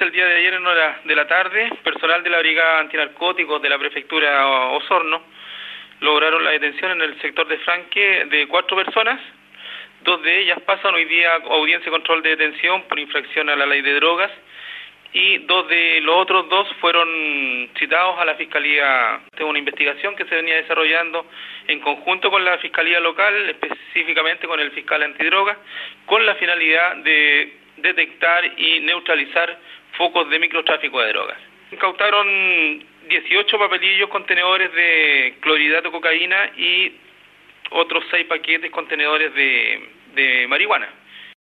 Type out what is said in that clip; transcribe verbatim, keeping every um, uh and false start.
el día de ayer en horas de la tarde, personal de la Brigada Antinarcóticos de la Prefectura Osorno lograron la detención en el sector de Franque de cuatro personas. Dos de ellas pasan hoy día audiencia de control de detención por infracción a la ley de drogas y dos de los otros dos fueron citados a la Fiscalía de una investigación que se venía desarrollando en conjunto con la Fiscalía local, específicamente con el fiscal antidrogas, con la finalidad de detectar y neutralizar focos de microtráfico de drogas. Incautaron dieciocho papelillos contenedores de clorhidrato de cocaína y otros seis paquetes contenedores de, de marihuana.